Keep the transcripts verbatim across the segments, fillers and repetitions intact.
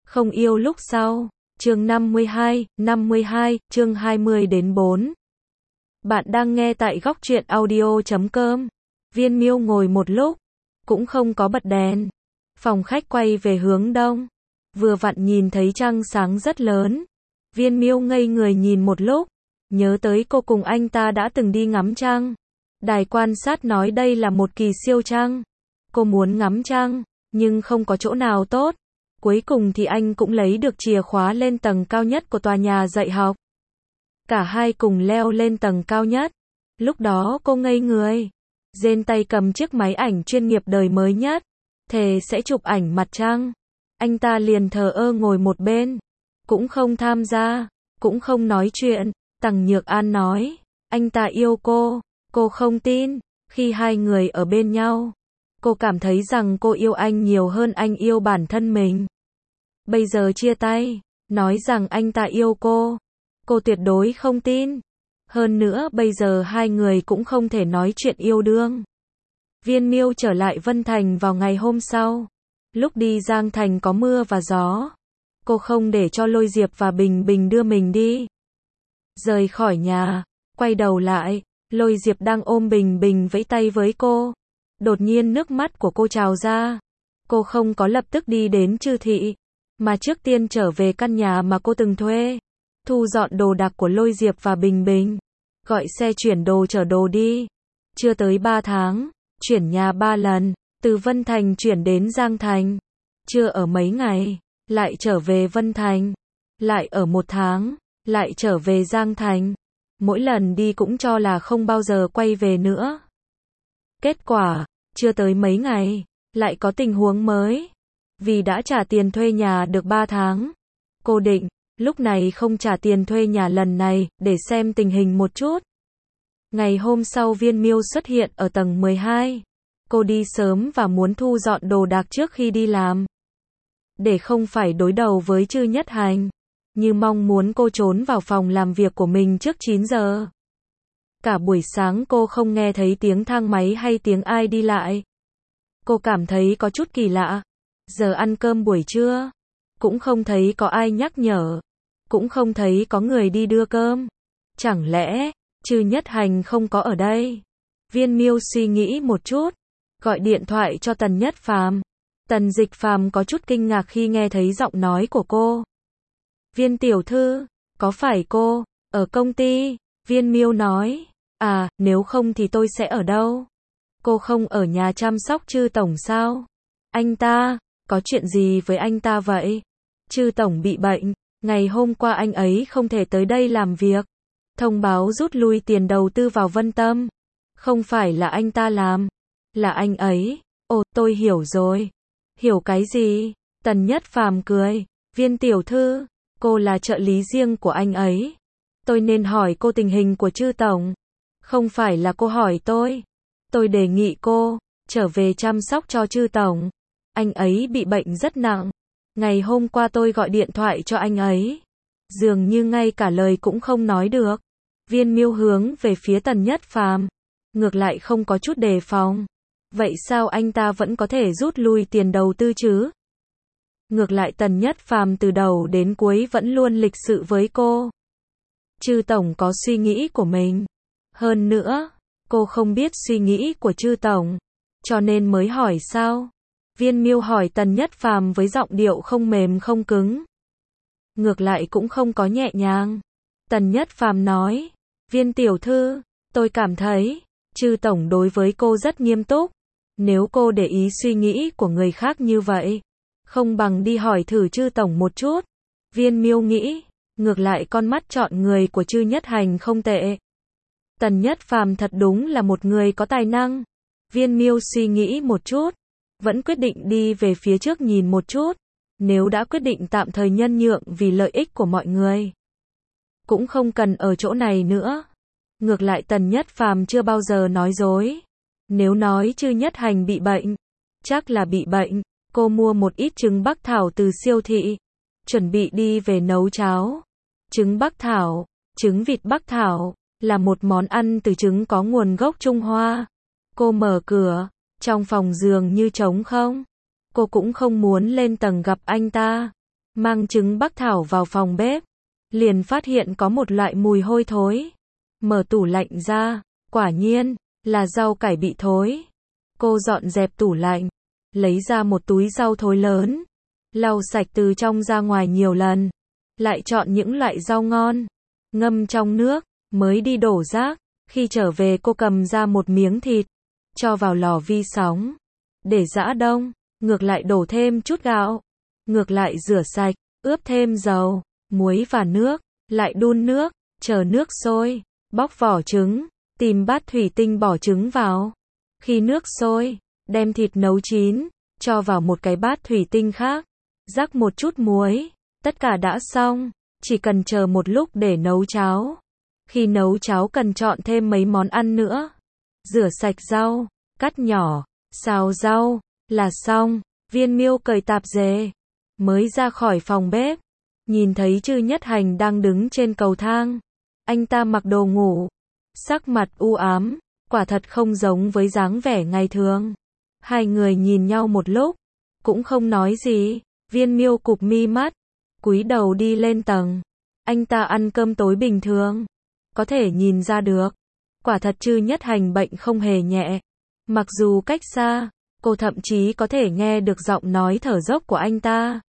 Không yêu lúc sau. Chương năm mươi hai, năm mươi hai, chương hai mươi đến bốn. Bạn đang nghe tại góc truyện audio chấm com. Viên Miêu ngồi một lúc, cũng không có bật đèn. Phòng khách quay về hướng đông. Vừa vặn nhìn thấy trăng sáng rất lớn. Viên Miêu ngây người nhìn một lúc, nhớ tới cô cùng anh ta đã từng đi ngắm trăng. Đài quan sát nói đây là một kỳ siêu trăng. Cô muốn ngắm trăng, nhưng không có chỗ nào tốt. Cuối cùng thì anh cũng lấy được chìa khóa lên tầng cao nhất của tòa nhà dạy học. Cả hai cùng leo lên tầng cao nhất. Lúc đó cô ngây người. Trên tay cầm chiếc máy ảnh chuyên nghiệp đời mới nhất. Thề sẽ chụp ảnh mặt trăng. Anh ta liền thờ ơ ngồi một bên. Cũng không tham gia, cũng không nói chuyện. Tằng Nhược An nói, anh ta yêu cô. Cô không tin. Khi hai người ở bên nhau, cô cảm thấy rằng cô yêu anh nhiều hơn anh yêu bản thân mình. Bây giờ chia tay, nói rằng anh ta yêu cô. Cô tuyệt đối không tin. Hơn nữa bây giờ hai người cũng không thể nói chuyện yêu đương. Viên Miêu trở lại Vân Thành vào ngày hôm sau. Lúc đi Giang Thành có mưa và gió. Cô không để cho Lôi Diệp và Bình Bình đưa mình đi. Rời khỏi nhà, quay đầu lại, Lôi Diệp đang ôm Bình Bình vẫy tay với cô. Đột nhiên nước mắt của cô trào ra. Cô không có lập tức đi đến Trư Thị, mà trước tiên trở về căn nhà mà cô từng thuê. Thu dọn đồ đạc của Lôi Diệp và Bình Bình. Gọi xe chuyển đồ chở đồ đi. Chưa tới ba tháng, chuyển nhà ba lần. Từ Vân Thành chuyển đến Giang Thành. Chưa ở mấy ngày, lại trở về Vân Thành. Lại ở một tháng, lại trở về Giang Thành. Mỗi lần đi cũng cho là không bao giờ quay về nữa. Kết quả, chưa tới mấy ngày, lại có tình huống mới. Vì đã trả tiền thuê nhà được ba tháng. Cô định, lúc này không trả tiền thuê nhà lần này, để xem tình hình một chút. Ngày hôm sau Viên Miêu xuất hiện ở tầng mười hai. Cô đi sớm và muốn thu dọn đồ đạc trước khi đi làm. Để không phải đối đầu với Trư Nhất Hành. Như mong muốn cô trốn vào phòng làm việc của mình trước chín giờ. Cả buổi sáng cô không nghe thấy tiếng thang máy hay tiếng ai đi lại. Cô cảm thấy có chút kỳ lạ. Giờ ăn cơm buổi trưa, cũng không thấy có ai nhắc nhở. Cũng không thấy có người đi đưa cơm. Chẳng lẽ, Trư Nhất Hành không có ở đây? Viên Miêu suy nghĩ một chút. Gọi điện thoại cho Tần Nhất Phàm. Tần Dịch Phàm có chút kinh ngạc khi nghe thấy giọng nói của cô. Viên tiểu thư, có phải cô, ở công ty? Viên Miêu nói, à, nếu không thì tôi sẽ ở đâu? Cô không ở nhà chăm sóc Trư tổng sao? Anh ta, có chuyện gì với anh ta vậy? Trư tổng bị bệnh, ngày hôm qua anh ấy không thể tới đây làm việc. Thông báo rút lui tiền đầu tư vào Vân Tâm. Không phải là anh ta làm, là anh ấy. Ồ, tôi hiểu rồi. Hiểu cái gì? Tần Nhất Phàm cười, Viên tiểu thư, cô là trợ lý riêng của anh ấy. Tôi nên hỏi cô tình hình của Trư tổng. Không phải là cô hỏi tôi. Tôi đề nghị cô trở về chăm sóc cho Trư tổng. Anh ấy bị bệnh rất nặng. Ngày hôm qua tôi gọi điện thoại cho anh ấy. Dường như ngay cả lời cũng không nói được. Viên Miêu hướng về phía Tần Nhất Phàm. Ngược lại không có chút đề phòng. Vậy sao anh ta vẫn có thể rút lui tiền đầu tư chứ? Ngược lại Tần Nhất Phàm từ đầu đến cuối vẫn luôn lịch sự với cô. Trư tổng có suy nghĩ của mình. Hơn nữa, cô không biết suy nghĩ của Trư tổng, cho nên mới hỏi sao? Viên Miêu hỏi Tần Nhất Phàm với giọng điệu không mềm không cứng. Ngược lại cũng không có nhẹ nhàng. Tần Nhất Phàm nói, Viên tiểu thư, tôi cảm thấy, Trư tổng đối với cô rất nghiêm túc. Nếu cô để ý suy nghĩ của người khác như vậy, không bằng đi hỏi thử Trư tổng một chút. Viên Miêu nghĩ, ngược lại con mắt chọn người của Trư Nhất Hành không tệ. Tần Nhất Phàm thật đúng là một người có tài năng. Viên Miêu suy nghĩ một chút, vẫn quyết định đi về phía trước nhìn một chút. Nếu đã quyết định tạm thời nhân nhượng vì lợi ích của mọi người, cũng không cần ở chỗ này nữa. Ngược lại Tần Nhất Phàm chưa bao giờ nói dối. Nếu nói Trư Nhất Hành bị bệnh, chắc là bị bệnh. Cô mua một ít trứng Bắc Thảo từ siêu thị, chuẩn bị đi về nấu cháo. Trứng Bắc Thảo, trứng vịt Bắc Thảo, là một món ăn từ trứng có nguồn gốc Trung Hoa. Cô mở cửa, trong phòng giường như trống không. Cô cũng không muốn lên tầng gặp anh ta, mang trứng bắc thảo vào phòng bếp, liền phát hiện có một loại mùi hôi thối. Mở tủ lạnh ra, quả nhiên là rau cải bị thối. Cô dọn dẹp tủ lạnh, lấy ra một túi rau thối lớn, lau sạch từ trong ra ngoài nhiều lần, lại chọn những loại rau ngon, ngâm trong nước, mới đi đổ rác. Khi trở về cô cầm ra một miếng thịt, cho vào lò vi sóng, để giã đông, ngược lại đổ thêm chút gạo, ngược lại rửa sạch, ướp thêm dầu, muối và nước, lại đun nước, chờ nước sôi, bóc vỏ trứng, tìm bát thủy tinh bỏ trứng vào. Khi nước sôi, đem thịt nấu chín, cho vào một cái bát thủy tinh khác, rắc một chút muối, tất cả đã xong, chỉ cần chờ một lúc để nấu cháo. Khi nấu cháo cần chọn thêm mấy món ăn nữa. Rửa sạch rau, cắt nhỏ, xào rau, là xong. Viên Miêu cởi tạp dề, mới ra khỏi phòng bếp, nhìn thấy Trư Nhất Hành đang đứng trên cầu thang. Anh ta mặc đồ ngủ, sắc mặt u ám, quả thật không giống với dáng vẻ ngày thường. Hai người nhìn nhau một lúc, cũng không nói gì. Viên Miêu cụp mi mắt, cúi đầu đi lên tầng. Anh ta ăn cơm tối bình thường, có thể nhìn ra được, quả thật Trư Nhất Hành bệnh không hề nhẹ. Mặc dù cách xa, cô thậm chí có thể nghe được giọng nói thở dốc của anh ta.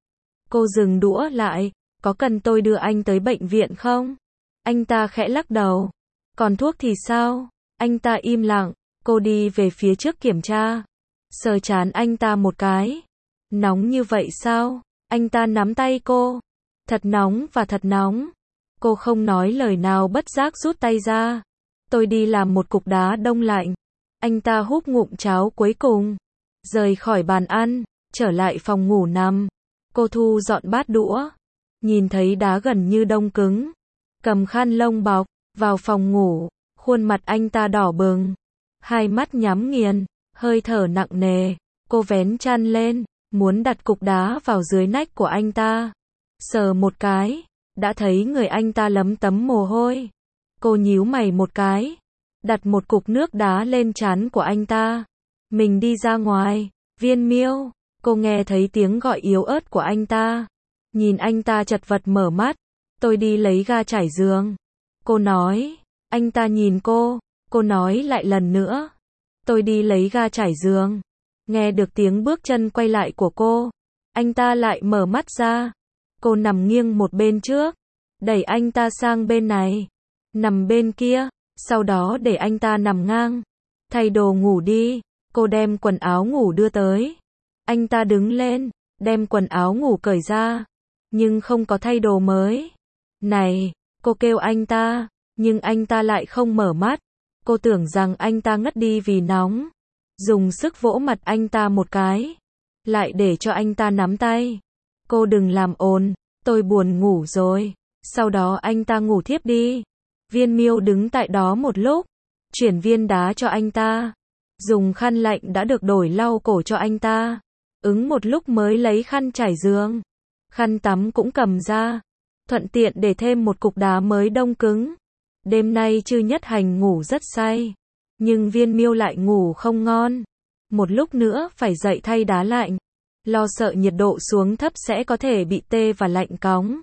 Cô dừng đũa lại, có cần tôi đưa anh tới bệnh viện không? Anh ta khẽ lắc đầu. Còn thuốc thì sao? Anh ta im lặng, cô đi về phía trước kiểm tra. Sờ trán anh ta một cái. Nóng như vậy sao? Anh ta nắm tay cô. Thật nóng và thật nóng. Cô không nói lời nào bất giác rút tay ra. Tôi đi làm một cục đá đông lạnh. Anh ta húp ngụm cháo cuối cùng, rời khỏi bàn ăn, trở lại phòng ngủ nằm. Cô thu dọn bát đũa, nhìn thấy đá gần như đông cứng, cầm khăn lông bọc, vào phòng ngủ. Khuôn mặt anh ta đỏ bừng, hai mắt nhắm nghiền, hơi thở nặng nề. Cô vén chăn lên, muốn đặt cục đá vào dưới nách của anh ta. Sờ một cái, đã thấy người anh ta lấm tấm mồ hôi. Cô nhíu mày một cái, đặt một cục nước đá lên trán của anh ta. Mình đi ra ngoài. Viên Miêu, cô nghe thấy tiếng gọi yếu ớt của anh ta. Nhìn anh ta chật vật mở mắt. Tôi đi lấy ga trải giường. Cô nói. Anh ta nhìn cô, cô nói lại lần nữa. Tôi đi lấy ga trải giường. Nghe được tiếng bước chân quay lại của cô, anh ta lại mở mắt ra. Cô nằm nghiêng một bên trước, đẩy anh ta sang bên này, nằm bên kia, sau đó để anh ta nằm ngang. Thay đồ ngủ đi. Cô đem quần áo ngủ đưa tới. Anh ta đứng lên, đem quần áo ngủ cởi ra, nhưng không có thay đồ mới. Này, cô kêu anh ta, nhưng anh ta lại không mở mắt. Cô tưởng rằng anh ta ngất đi vì nóng, dùng sức vỗ mặt anh ta một cái, lại để cho anh ta nắm tay. Cô đừng làm ồn, tôi buồn ngủ rồi. Sau đó anh ta ngủ thiếp đi. Viên Miêu đứng tại đó một lúc, chuyển viên đá cho anh ta, dùng khăn lạnh đã được đổi lau cổ cho anh ta, ứng một lúc mới lấy khăn trải giường, khăn tắm cũng cầm ra, thuận tiện để thêm một cục đá mới đông cứng. Đêm nay Trư Nhất Hành ngủ rất say, nhưng Viên Miêu lại ngủ không ngon. Một lúc nữa phải dậy thay đá lạnh, lo sợ nhiệt độ xuống thấp sẽ có thể bị tê và lạnh cóng.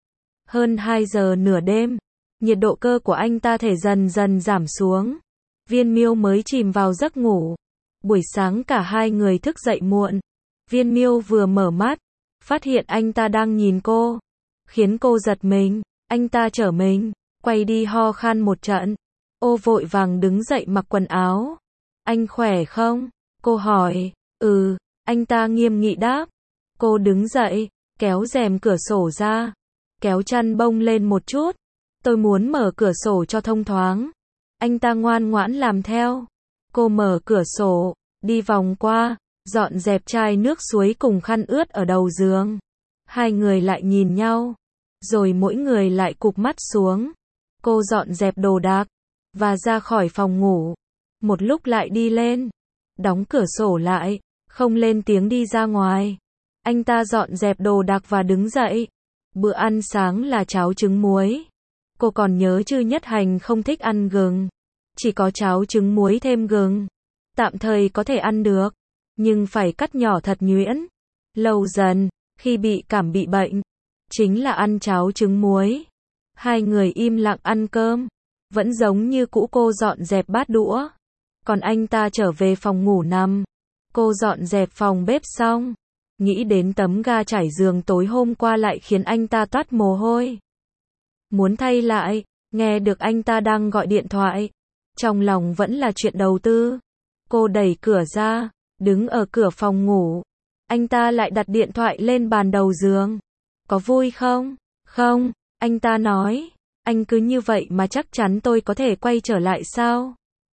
Hơn hai giờ nửa đêm, nhiệt độ cơ của anh ta thể dần dần giảm xuống. Viên Miêu mới chìm vào giấc ngủ. Buổi sáng cả hai người thức dậy muộn. Viên Miêu vừa mở mắt, phát hiện anh ta đang nhìn cô, khiến cô giật mình. Anh ta trở mình, quay đi ho khan một trận. Ô vội vàng đứng dậy mặc quần áo. Anh khỏe không? Cô hỏi. Ừ, anh ta nghiêm nghị đáp. Cô đứng dậy, kéo rèm cửa sổ ra, kéo chăn bông lên một chút. Tôi muốn mở cửa sổ cho thông thoáng. Anh ta ngoan ngoãn làm theo. Cô mở cửa sổ, đi vòng qua, dọn dẹp chai nước suối cùng khăn ướt ở đầu giường. Hai người lại nhìn nhau, rồi mỗi người lại cụp mắt xuống. Cô dọn dẹp đồ đạc và ra khỏi phòng ngủ. Một lúc lại đi lên, đóng cửa sổ lại, không lên tiếng đi ra ngoài. Anh ta dọn dẹp đồ đạc và đứng dậy. Bữa ăn sáng là cháo trứng muối. Cô còn nhớ Trư Nhất Hành không thích ăn gừng, chỉ có cháo trứng muối thêm gừng. Tạm thời có thể ăn được, nhưng phải cắt nhỏ thật nhuyễn. Lâu dần, khi bị cảm bị bệnh, chính là ăn cháo trứng muối. Hai người im lặng ăn cơm, vẫn giống như cũ cô dọn dẹp bát đũa, còn anh ta trở về phòng ngủ nằm. Cô dọn dẹp phòng bếp xong, nghĩ đến tấm ga trải giường tối hôm qua lại khiến anh ta toát mồ hôi. Muốn thay lại, nghe được anh ta đang gọi điện thoại, trong lòng vẫn là chuyện đầu tư. Cô đẩy cửa ra, đứng ở cửa phòng ngủ, anh ta lại đặt điện thoại lên bàn đầu giường. Có vui không? Không, anh ta nói, anh cứ như vậy mà chắc chắn tôi có thể quay trở lại sao?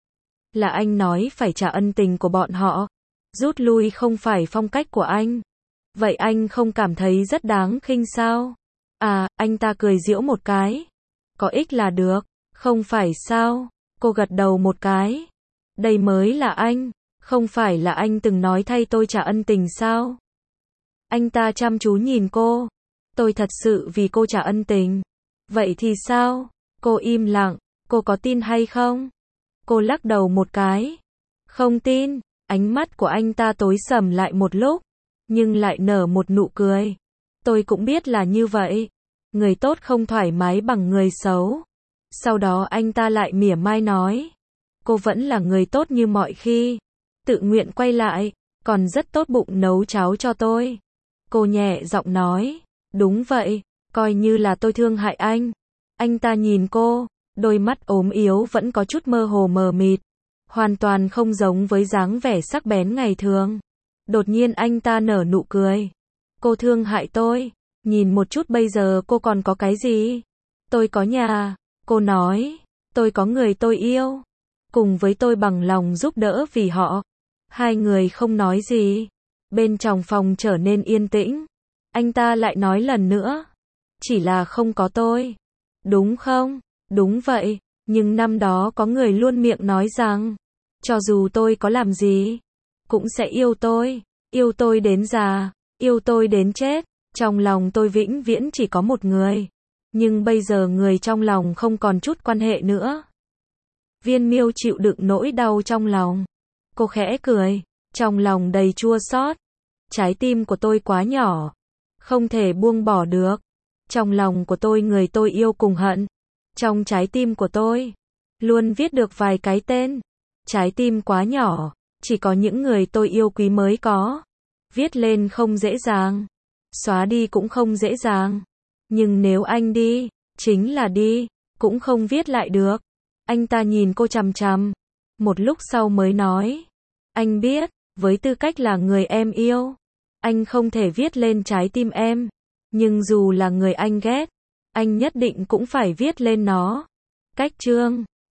Là anh nói phải trả ân tình của bọn họ, rút lui không phải phong cách của anh. Vậy anh không cảm thấy rất đáng khinh sao? À, anh ta cười giễu một cái. Có ích là được, không phải sao? Cô gật đầu một cái. Đây mới là anh, không phải là anh từng nói thay tôi trả ân tình sao? Anh ta chăm chú nhìn cô. Tôi thật sự vì cô trả ân tình. Vậy thì sao? Cô im lặng, cô có tin hay không? Cô lắc đầu một cái. Không tin. Ánh mắt của anh ta tối sầm lại một lúc, nhưng lại nở một nụ cười. Tôi cũng biết là như vậy. Người tốt không thoải mái bằng người xấu. Sau đó anh ta lại mỉa mai nói. Cô vẫn là người tốt như mọi khi. Tự nguyện quay lại, còn rất tốt bụng nấu cháo cho tôi. Cô nhẹ giọng nói. Đúng vậy, coi như là tôi thương hại anh. Anh ta nhìn cô, đôi mắt ốm yếu vẫn có chút mơ hồ mờ mịt. Hoàn toàn không giống với dáng vẻ sắc bén ngày thường. Đột nhiên anh ta nở nụ cười. Cô thương hại tôi, nhìn một chút bây giờ cô còn có cái gì? Tôi có nhà, cô nói, tôi có người tôi yêu, cùng với tôi bằng lòng giúp đỡ vì họ. Hai người không nói gì. Bên trong phòng trở nên yên tĩnh. Anh ta lại nói lần nữa. Chỉ là không có tôi. Đúng không? Đúng vậy. Nhưng năm đó có người luôn miệng nói rằng, cho dù tôi có làm gì, cũng sẽ yêu tôi. Yêu tôi đến già, yêu tôi đến chết. Trong lòng tôi vĩnh viễn chỉ có một người. Nhưng bây giờ người trong lòng không còn chút quan hệ nữa. Viên Miêu chịu đựng nỗi đau trong lòng. Cô khẽ cười, trong lòng đầy chua xót. Trái tim của tôi quá nhỏ, không thể buông bỏ được. Trong lòng của tôi người tôi yêu cùng hận. Trong trái tim của tôi, luôn viết được vài cái tên. Trái tim quá nhỏ, chỉ có những người tôi yêu quý mới có. Viết lên không dễ dàng, xóa đi cũng không dễ dàng. Nhưng nếu anh đi, chính là đi, cũng không viết lại được. Anh ta nhìn cô chằm chằm, một lúc sau mới nói. Anh biết, với tư cách là người em yêu, anh không thể viết lên trái tim em. Nhưng dù là người anh ghét, anh nhất định cũng phải viết lên nó. Cách chương